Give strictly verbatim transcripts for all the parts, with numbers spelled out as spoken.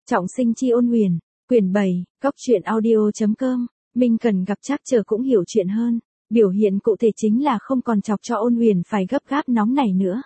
Trọng sinh chi Ôn Huyền, quyển bảy, góc truyện audio chấm com. Minh Cần gặp Trác Trở cũng hiểu chuyện hơn, biểu hiện cụ thể chính là không còn chọc cho Ôn Huyền phải gấp gáp nóng nảy nữa.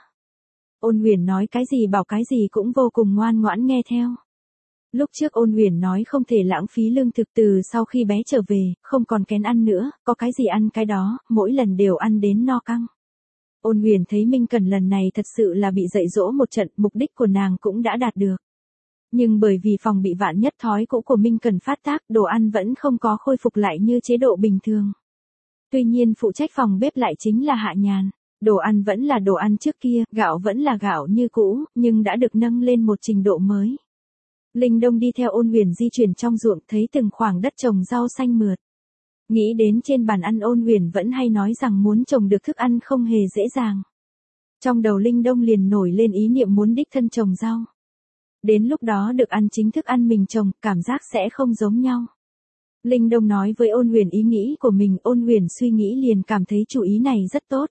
Ôn Huyền nói cái gì bảo cái gì cũng vô cùng ngoan ngoãn nghe theo. Lúc trước Ôn Huyền nói không thể lãng phí lương thực, từ sau khi bé trở về, không còn kén ăn nữa, có cái gì ăn cái đó, mỗi lần đều ăn đến no căng. Ôn Huyền thấy Minh Cần lần này thật sự là bị dạy dỗ một trận, mục đích của nàng cũng đã đạt được. Nhưng bởi vì phòng bị vạn nhất thói cũ của Minh Cần phát tác, đồ ăn vẫn không có khôi phục lại như chế độ bình thường. Tuy nhiên phụ trách phòng bếp lại chính là Hạ Nhàn. Đồ ăn vẫn là đồ ăn trước kia, gạo vẫn là gạo như cũ, nhưng đã được nâng lên một trình độ mới. Linh Đông đi theo Ôn Huyền di chuyển trong ruộng, thấy từng khoảng đất trồng rau xanh mượt. Nghĩ đến trên bàn ăn, Ôn Huyền vẫn hay nói rằng muốn trồng được thức ăn không hề dễ dàng. Trong đầu Linh Đông liền nổi lên ý niệm muốn đích thân trồng rau. Đến lúc đó được ăn chính thức ăn mình trồng, cảm giác sẽ không giống nhau. Linh Đông nói với Ôn Huyền ý nghĩ của mình, Ôn Huyền suy nghĩ liền cảm thấy chủ ý này rất tốt.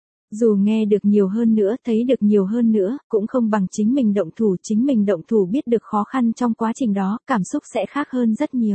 Dù nghe được nhiều hơn nữa, thấy được nhiều hơn nữa, cũng không bằng chính mình động thủ, chính mình động thủ biết được khó khăn trong quá trình đó, cảm xúc sẽ khác hơn rất nhiều.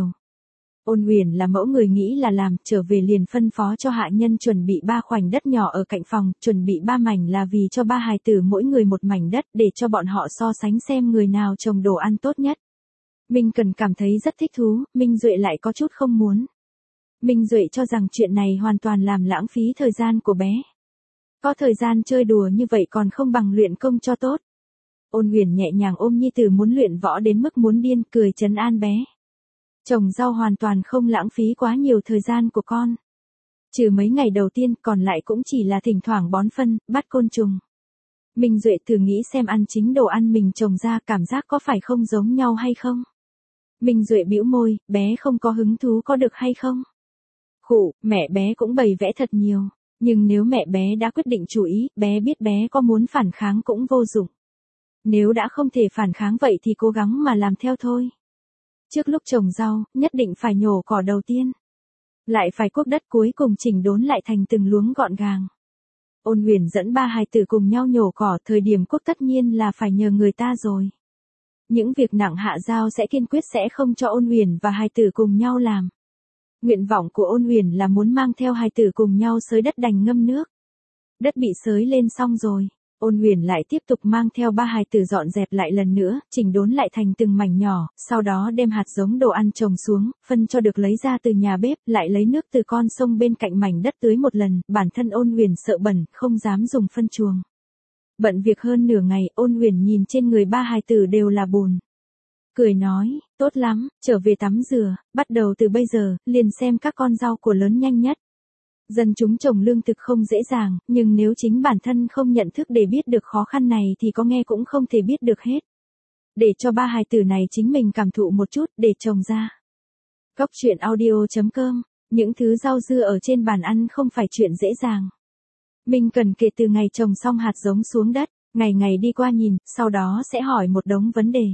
Ôn Huyền là mẫu người nghĩ là làm, trở về liền phân phó cho hạ nhân chuẩn bị ba khoảnh đất nhỏ ở cạnh phòng, chuẩn bị ba mảnh là vì cho ba hài tử mỗi người một mảnh đất, để cho bọn họ so sánh xem người nào trồng đồ ăn tốt nhất. Minh Cần cảm thấy rất thích thú, Minh Duệ lại có chút không muốn. Minh Duệ cho rằng chuyện này hoàn toàn làm lãng phí thời gian của bé. Có thời gian chơi đùa như vậy còn không bằng luyện công cho tốt. Ôn Huyền nhẹ nhàng ôm nhi tử muốn luyện võ đến mức muốn điên, cười trấn an bé. Trồng rau hoàn toàn không lãng phí quá nhiều thời gian của con. Trừ mấy ngày đầu tiên, còn lại cũng chỉ là thỉnh thoảng bón phân, bắt côn trùng. Minh Duệ thử nghĩ xem ăn chính đồ ăn mình trồng ra cảm giác có phải không giống nhau hay không? Minh Duệ bĩu môi, bé không có hứng thú có được hay không? Khụ, mẹ bé cũng bày vẽ thật nhiều. Nhưng nếu mẹ bé đã quyết định chủ ý, bé biết bé có muốn phản kháng cũng vô dụng. Nếu đã không thể phản kháng vậy thì cố gắng mà làm theo thôi. Trước lúc trồng rau, nhất định phải nhổ cỏ đầu tiên. Lại phải cuốc đất cuối cùng chỉnh đốn lại thành từng luống gọn gàng. Ôn Huyền dẫn ba hài tử cùng nhau nhổ cỏ, thời điểm cuốc tất nhiên là phải nhờ người ta rồi. Những việc nặng Hạ Giao sẽ kiên quyết sẽ không cho Ôn Huyền và hài tử cùng nhau làm. Nguyện vọng của Ôn Huyền là muốn mang theo hài tử cùng nhau xới đất đành ngâm nước. Đất bị xới lên xong rồi, Ôn Huyền lại tiếp tục mang theo ba hài tử dọn dẹp lại lần nữa, chỉnh đốn lại thành từng mảnh nhỏ, sau đó đem hạt giống đồ ăn trồng xuống, phân cho được lấy ra từ nhà bếp, lại lấy nước từ con sông bên cạnh mảnh đất tưới một lần, bản thân Ôn Huyền sợ bẩn, không dám dùng phân chuồng. Bận việc hơn nửa ngày, Ôn Huyền nhìn trên người ba hài tử đều là bùn. Cười nói, tốt lắm, trở về tắm rửa, bắt đầu từ bây giờ, liền xem các con rau của lớn nhanh nhất. Dân chúng trồng lương thực không dễ dàng, nhưng nếu chính bản thân không nhận thức để biết được khó khăn này thì có nghe cũng không thể biết được hết. Để cho ba hài tử này chính mình cảm thụ một chút để trồng ra. Góc truyện audio chấm com, những thứ rau dưa ở trên bàn ăn không phải chuyện dễ dàng. Minh Cần kể từ ngày trồng xong hạt giống xuống đất, ngày ngày đi qua nhìn, sau đó sẽ hỏi một đống vấn đề.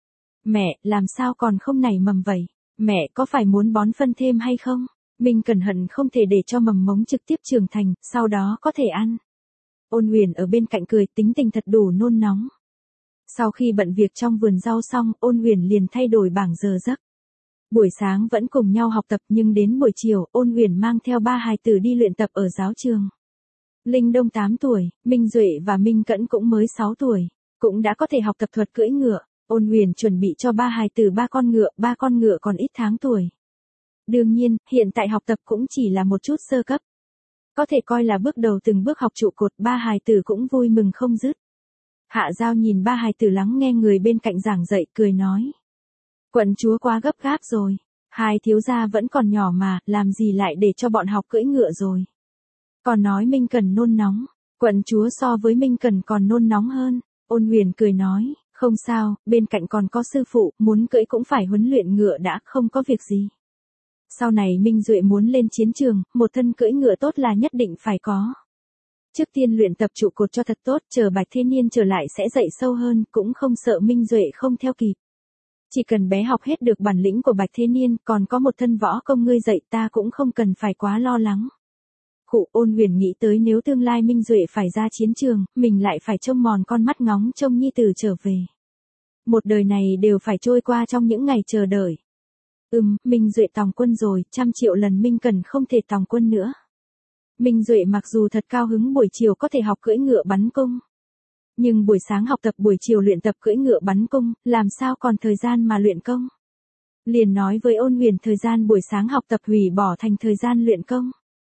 Mẹ, làm sao còn không nảy mầm vậy? Mẹ có phải muốn bón phân thêm hay không? Minh Cần hận không thể để cho mầm mống trực tiếp trưởng thành, sau đó có thể ăn. Ôn Huyền ở bên cạnh cười, tính tình thật đủ nôn nóng. Sau khi bận việc trong vườn rau xong, Ôn Huyền liền thay đổi bảng giờ giấc. Buổi sáng vẫn cùng nhau học tập, nhưng đến buổi chiều, Ôn Huyền mang theo ba hài tử đi luyện tập ở giáo trường. Linh Đông tám tuổi, Minh Duệ và Minh Cẩn cũng mới sáu tuổi, cũng đã có thể học tập thuật cưỡi ngựa. Ôn Huyền chuẩn bị cho ba hài tử ba con ngựa, ba con ngựa còn ít tháng tuổi. Đương nhiên, hiện tại học tập cũng chỉ là một chút sơ cấp. Có thể coi là bước đầu từng bước học trụ cột, ba hài tử cũng vui mừng không dứt. Hạ Giao nhìn ba hài tử lắng nghe người bên cạnh giảng dạy, cười nói. Quận chúa quá gấp gáp rồi, hai thiếu gia vẫn còn nhỏ mà, làm gì lại để cho bọn học cưỡi ngựa rồi. Còn nói Minh Cần nôn nóng, quận chúa so với Minh Cần còn nôn nóng hơn. Ôn Huyền cười nói. Không sao, bên cạnh còn có sư phụ, muốn cưỡi cũng phải huấn luyện ngựa đã, không có việc gì. Sau này Minh Duệ muốn lên chiến trường, một thân cưỡi ngựa tốt là nhất định phải có. Trước tiên luyện tập trụ cột cho thật tốt, chờ Bạch Thế Niên trở lại sẽ dạy sâu hơn, cũng không sợ Minh Duệ không theo kịp. Chỉ cần bé học hết được bản lĩnh của Bạch Thế Niên, còn có một thân võ công ngươi dạy ta cũng không cần phải quá lo lắng. Khụ, Ôn Huyền nghĩ tới nếu tương lai Minh Duệ phải ra chiến trường, mình lại phải trông mòn con mắt ngóng trông nhi tử trở về. Một đời này đều phải trôi qua trong những ngày chờ đợi. Ừm, Minh Duệ tòng quân rồi, trăm triệu lần Minh Cần không thể tòng quân nữa. Minh Duệ mặc dù thật cao hứng buổi chiều có thể học cưỡi ngựa bắn cung. Nhưng buổi sáng học tập buổi chiều luyện tập cưỡi ngựa bắn cung, làm sao còn thời gian mà luyện công. Liền nói với Ôn Huyền thời gian buổi sáng học tập hủy bỏ thành thời gian luyện công.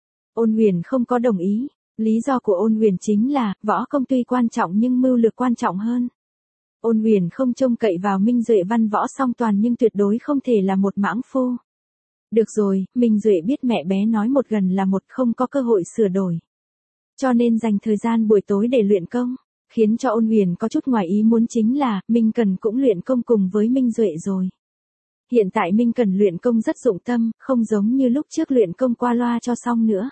Ôn Huyền không có đồng ý, lý do của Ôn Huyền chính là, võ công tuy quan trọng nhưng mưu lược quan trọng hơn. Ôn Huyền không trông cậy vào Minh Duệ văn võ song toàn nhưng tuyệt đối không thể là một mãng phu. Được rồi, Minh Duệ biết mẹ bé nói một gần là một không có cơ hội sửa đổi. Cho nên dành thời gian buổi tối để luyện công, khiến cho Ôn Huyền có chút ngoài ý muốn chính là, Minh Cần cũng luyện công cùng với Minh Duệ rồi. Hiện tại Minh Cần luyện công rất dụng tâm, không giống như lúc trước luyện công qua loa cho xong nữa.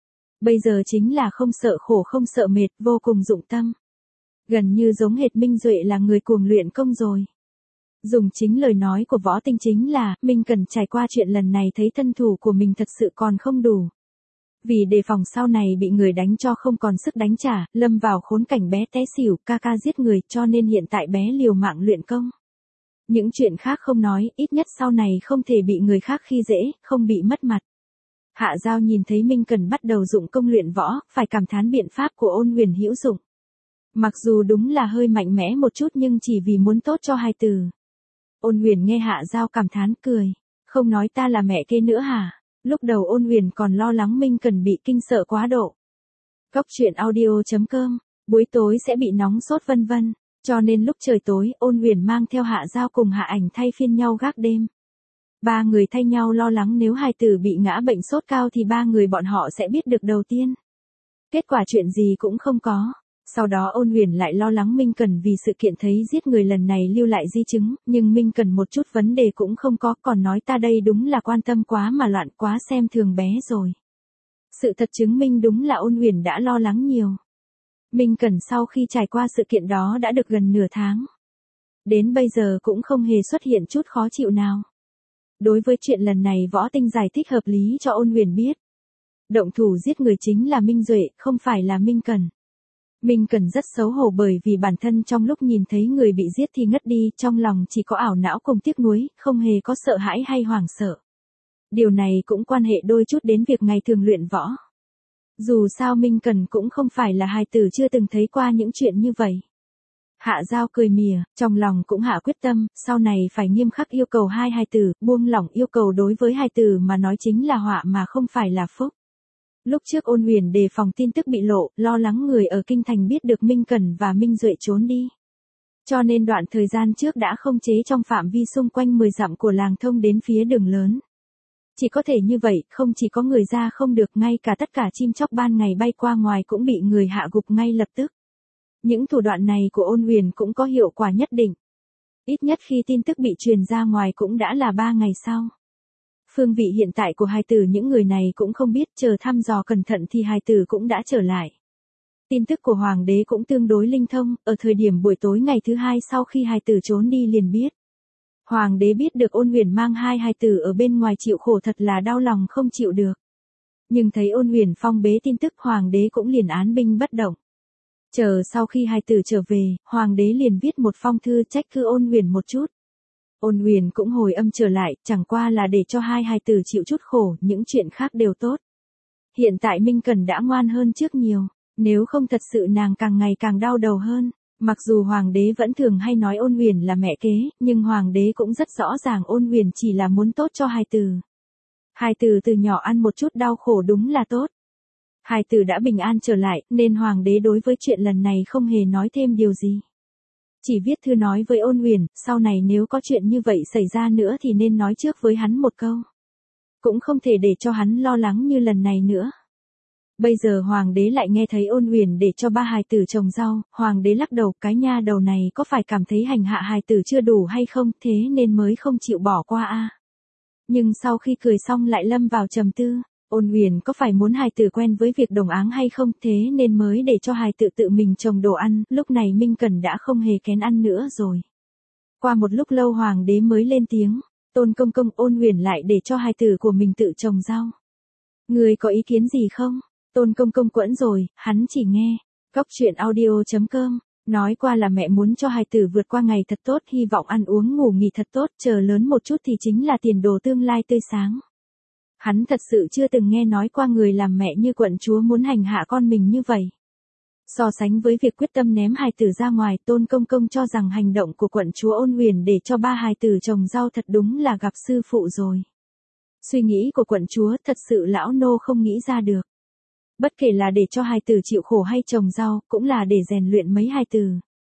Bây giờ chính là không sợ khổ không sợ mệt, vô cùng dụng tâm. Gần như giống hệt Minh Duệ là người cuồng luyện công rồi. Dùng chính lời nói của Võ Tinh chính là, Minh Cần trải qua chuyện lần này thấy thân thủ của mình thật sự còn không đủ. Vì đề phòng sau này bị người đánh cho không còn sức đánh trả, lâm vào khốn cảnh bé té xỉu, ca ca giết người cho nên hiện tại bé liều mạng luyện công. Những chuyện khác không nói, ít nhất sau này không thể bị người khác khi dễ, không bị mất mặt. Hạ Giao nhìn thấy Minh Cần bắt đầu dụng công luyện võ, phải cảm thán biện pháp của Ôn Huyền hữu dụng. Mặc dù đúng là hơi mạnh mẽ một chút nhưng chỉ vì muốn tốt cho hai từ. Ôn Huyền nghe Hạ Giao cảm thán cười, không nói ta là mẹ kế nữa hả? Lúc đầu Ôn Huyền còn lo lắng Minh Cần bị kinh sợ quá độ. Cóc truyện audio chấm com, buổi tối sẽ bị nóng sốt vân vân, cho nên lúc trời tối Ôn Huyền mang theo Hạ Giao cùng Hạ Ảnh thay phiên nhau gác đêm. Ba người thay nhau lo lắng nếu hài tử bị ngã bệnh sốt cao thì ba người bọn họ sẽ biết được đầu tiên. Kết quả chuyện gì cũng không có. Sau đó Ôn Huyền lại lo lắng Minh Cần vì sự kiện thấy giết người lần này lưu lại di chứng, nhưng Minh Cần một chút vấn đề cũng không có, còn nói ta đây đúng là quan tâm quá mà loạn quá xem thường bé rồi. Sự thật chứng minh đúng là Ôn Huyền đã lo lắng nhiều. Minh Cần sau khi trải qua sự kiện đó đã được gần nửa tháng. Đến bây giờ cũng không hề xuất hiện chút khó chịu nào. Đối với chuyện lần này Võ Tinh giải thích hợp lý cho Ôn Huyền biết. Động thủ giết người chính là Minh Duệ, không phải là Minh Cần. Minh Cần rất xấu hổ bởi vì bản thân trong lúc nhìn thấy người bị giết thì ngất đi, trong lòng chỉ có ảo não cùng tiếc nuối, không hề có sợ hãi hay hoảng sợ. Điều này cũng quan hệ đôi chút đến việc ngày thường luyện võ. Dù sao Minh Cần cũng không phải là hài tử chưa từng thấy qua những chuyện như vậy. Hạ Giao cười mỉa, trong lòng cũng hạ quyết tâm, sau này phải nghiêm khắc yêu cầu hai hài tử, buông lỏng yêu cầu đối với hài tử mà nói chính là họa mà không phải là phúc. Lúc trước Ôn Huyền đề phòng tin tức bị lộ, lo lắng người ở Kinh Thành biết được Minh Cần và Minh Duệ trốn đi. Cho nên đoạn thời gian trước đã không chế trong phạm vi xung quanh mười dặm của làng thông đến phía đường lớn. Chỉ có thể như vậy, không chỉ có người ra không được, ngay cả tất cả chim chóc ban ngày bay qua ngoài cũng bị người hạ gục ngay lập tức. Những thủ đoạn này của Ôn Huyền cũng có hiệu quả nhất định. Ít nhất khi tin tức bị truyền ra ngoài cũng đã là ba ngày sau. Phương vị hiện tại của hài tử những người này cũng không biết, chờ thăm dò cẩn thận thì hài tử cũng đã trở lại. Tin tức của Hoàng đế cũng tương đối linh thông, ở thời điểm buổi tối ngày thứ hai sau khi hài tử trốn đi liền biết. Hoàng đế biết được Ôn Huyền mang hai hài tử ở bên ngoài chịu khổ thật là đau lòng không chịu được. Nhưng thấy Ôn Huyền phong bế tin tức Hoàng đế cũng liền án binh bất động. Chờ sau khi hài tử trở về, Hoàng đế liền viết một phong thư trách cứ Ôn Huyền một chút. Ôn Huyền cũng hồi âm trở lại, chẳng qua là để cho hai hài tử chịu chút khổ, những chuyện khác đều tốt. Hiện tại Minh Cần đã ngoan hơn trước nhiều, nếu không thật sự nàng càng ngày càng đau đầu hơn. Mặc dù Hoàng đế vẫn thường hay nói Ôn Huyền là mẹ kế, nhưng Hoàng đế cũng rất rõ ràng Ôn Huyền chỉ là muốn tốt cho hài tử. Hài tử từ nhỏ ăn một chút đau khổ đúng là tốt. Hài tử đã bình an trở lại, nên Hoàng đế đối với chuyện lần này không hề nói thêm điều gì. Chỉ viết thư nói với Ôn Huyền, sau này nếu có chuyện như vậy xảy ra nữa thì nên nói trước với hắn một câu. Cũng không thể để cho hắn lo lắng như lần này nữa. Bây giờ Hoàng đế lại nghe thấy Ôn Huyền để cho ba hài tử trồng rau, Hoàng đế lắc đầu, cái nha đầu này có phải cảm thấy hành hạ hài tử chưa đủ hay không, thế nên mới không chịu bỏ qua a. À? Nhưng sau khi cười xong lại lâm vào trầm tư. Ôn Huyền có phải muốn hài tử quen với việc đồng áng hay không, thế nên mới để cho hài tử tự mình trồng đồ ăn, lúc này Minh Cần đã không hề kén ăn nữa rồi. Qua một lúc lâu Hoàng đế mới lên tiếng, Tôn công công, Ôn Huyền lại để cho hài tử của mình tự trồng rau. Người có ý kiến gì không? Tôn công công quẫn rồi, hắn chỉ nghe. Cóc truyện audio chấm com Nói qua là mẹ muốn cho hài tử vượt qua ngày thật tốt, hy vọng ăn uống ngủ nghỉ thật tốt, chờ lớn một chút thì chính là tiền đồ tương lai tươi sáng. Hắn thật sự chưa từng nghe nói qua người làm mẹ như quận chúa muốn hành hạ con mình như vậy. So sánh với việc quyết tâm ném hài tử ra ngoài, Tôn Công Công cho rằng hành động của quận chúa Ôn Huyền để cho ba hài tử trồng rau thật đúng là gặp sư phụ rồi. Suy nghĩ của quận chúa thật sự lão nô không nghĩ ra được. Bất kể là để cho hài tử chịu khổ hay trồng rau, cũng là để rèn luyện mấy hài tử.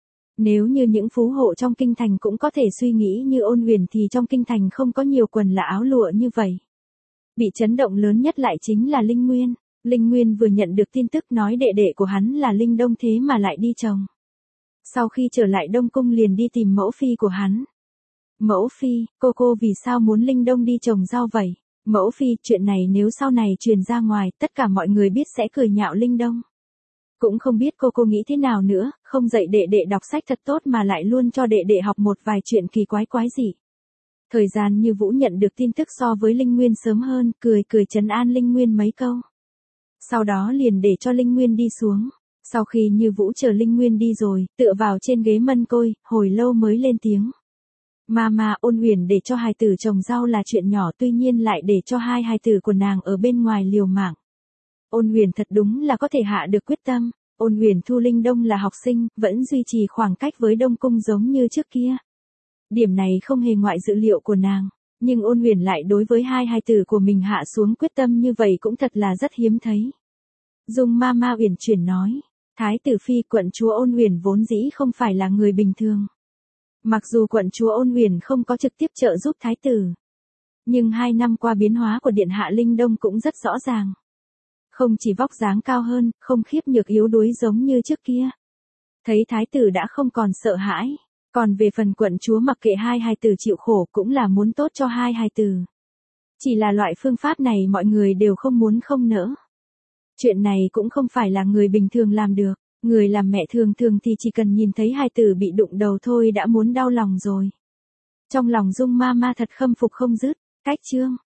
Nếu như những phú hộ trong kinh thành cũng có thể suy nghĩ như Ôn Huyền thì trong kinh thành không có nhiều quần là áo lụa như vậy. Bị chấn động lớn nhất lại chính là Linh Nguyên. Linh Nguyên vừa nhận được tin tức nói đệ đệ của hắn là Linh Đông thế mà lại đi trồng. Sau khi trở lại Đông Cung liền đi tìm mẫu phi của hắn. Mẫu phi, cô cô vì sao muốn Linh Đông đi trồng rau vậy? Mẫu phi, chuyện này nếu sau này truyền ra ngoài, tất cả mọi người biết sẽ cười nhạo Linh Đông. Cũng không biết cô cô nghĩ thế nào nữa, không dạy đệ đệ đọc sách thật tốt mà lại luôn cho đệ đệ học một vài chuyện kỳ quái quái gì. Thời gian Như Vũ nhận được tin tức so với Linh Nguyên sớm hơn, cười cười trấn an Linh Nguyên mấy câu. Sau đó liền để cho Linh Nguyên đi xuống. Sau khi Như Vũ chờ Linh Nguyên đi rồi, tựa vào trên ghế mân côi, hồi lâu mới lên tiếng. Mama, Ôn Huyền để cho hài tử trồng rau là chuyện nhỏ, tuy nhiên lại để cho hai hài tử của nàng ở bên ngoài liều mạng. Ôn Huyền thật đúng là có thể hạ được quyết tâm. Ôn Huyền thu Linh Đông là học sinh, vẫn duy trì khoảng cách với Đông Cung giống như trước kia. Điểm này không hề ngoại dự liệu của nàng, nhưng Ôn Huyền lại đối với hai hài tử của mình hạ xuống quyết tâm như vậy cũng thật là rất hiếm thấy. Dung Mama uyển chuyển nói, Thái tử phi, quận chúa Ôn Huyền vốn dĩ không phải là người bình thường. Mặc dù quận chúa Ôn Huyền không có trực tiếp trợ giúp thái tử, nhưng hai năm qua biến hóa của điện hạ Linh Đông cũng rất rõ ràng. Không chỉ vóc dáng cao hơn, không khiếp nhược yếu đuối giống như trước kia. Thấy thái tử đã không còn sợ hãi, còn về phần quận chúa mặc kệ hai hài tử chịu khổ cũng là muốn tốt cho hai hài tử. Chỉ là loại phương pháp này mọi người đều không muốn không nỡ. Chuyện này cũng không phải là người bình thường làm được. Người làm mẹ thường thường thì chỉ cần nhìn thấy hài tử bị đụng đầu thôi đã muốn đau lòng rồi. Trong lòng Dung Mama thật khâm phục không dứt. Cách chương